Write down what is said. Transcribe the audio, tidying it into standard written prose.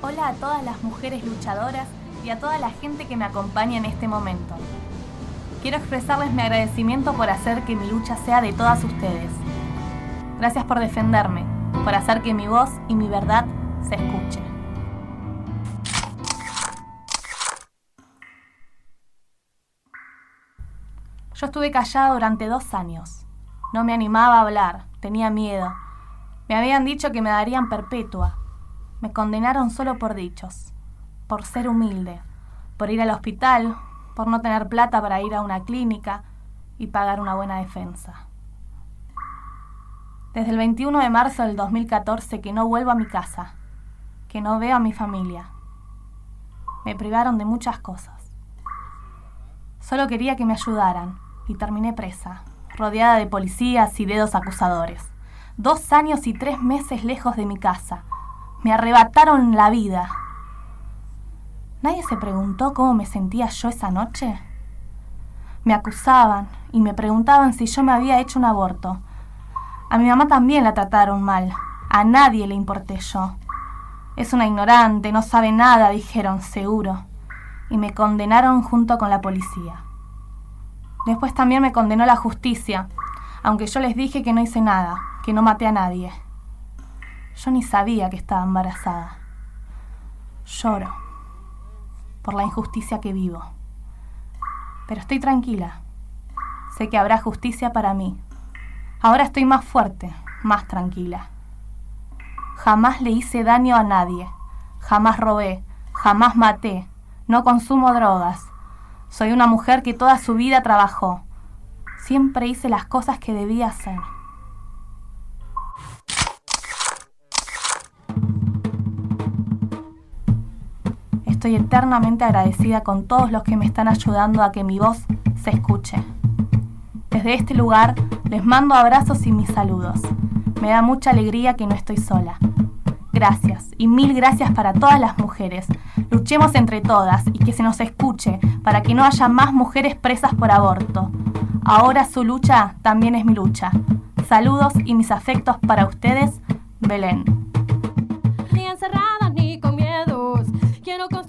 Hola a todas las mujeres luchadoras y a toda la gente que me acompaña en este momento. Quiero expresarles mi agradecimiento por hacer que mi lucha sea de todas ustedes. Gracias por defenderme, por hacer que mi voz y mi verdad se escuche. Yo estuve callada durante 2 años. No me animaba a hablar, tenía miedo. Me habían dicho que me darían perpetua. Me condenaron solo por dichos, por ser humilde, por ir al hospital, por no tener plata para ir a una clínica y pagar una buena defensa. Desde el 21 de marzo del 2014 que no vuelvo a mi casa, que no veo a mi familia. Me privaron de muchas cosas. Solo quería que me ayudaran y terminé presa, rodeada de policías y dedos acusadores. 2 años y 3 meses lejos de mi casa. Me arrebataron la vida. ¿Nadie se preguntó cómo me sentía yo esa noche? Me acusaban y me preguntaban si yo me había hecho un aborto. A mi mamá también la trataron mal. A nadie le importé yo. Es una ignorante, no sabe nada, dijeron, seguro. Y me condenaron junto con la policía. Después también me condenó la justicia, aunque yo les dije que no hice nada, que no maté a nadie. Yo ni sabía que estaba embarazada. Lloro por la injusticia que vivo. Pero estoy tranquila. Sé que habrá justicia para mí. Ahora estoy más fuerte, más tranquila. Jamás le hice daño a nadie. Jamás robé, jamás maté. No consumo drogas. Soy una mujer que toda su vida trabajó. Siempre hice las cosas que debía hacer. Estoy eternamente agradecida con todos los que me están ayudando a que mi voz se escuche. Desde este lugar les mando abrazos y mis saludos. Me da mucha alegría que no estoy sola. Gracias y mil gracias para todas las mujeres. Luchemos entre todas y que se nos escuche para que no haya más mujeres presas por aborto. Ahora su lucha también es mi lucha. Saludos y mis afectos para ustedes, Belén. Ni encerrada ni con miedos, quiero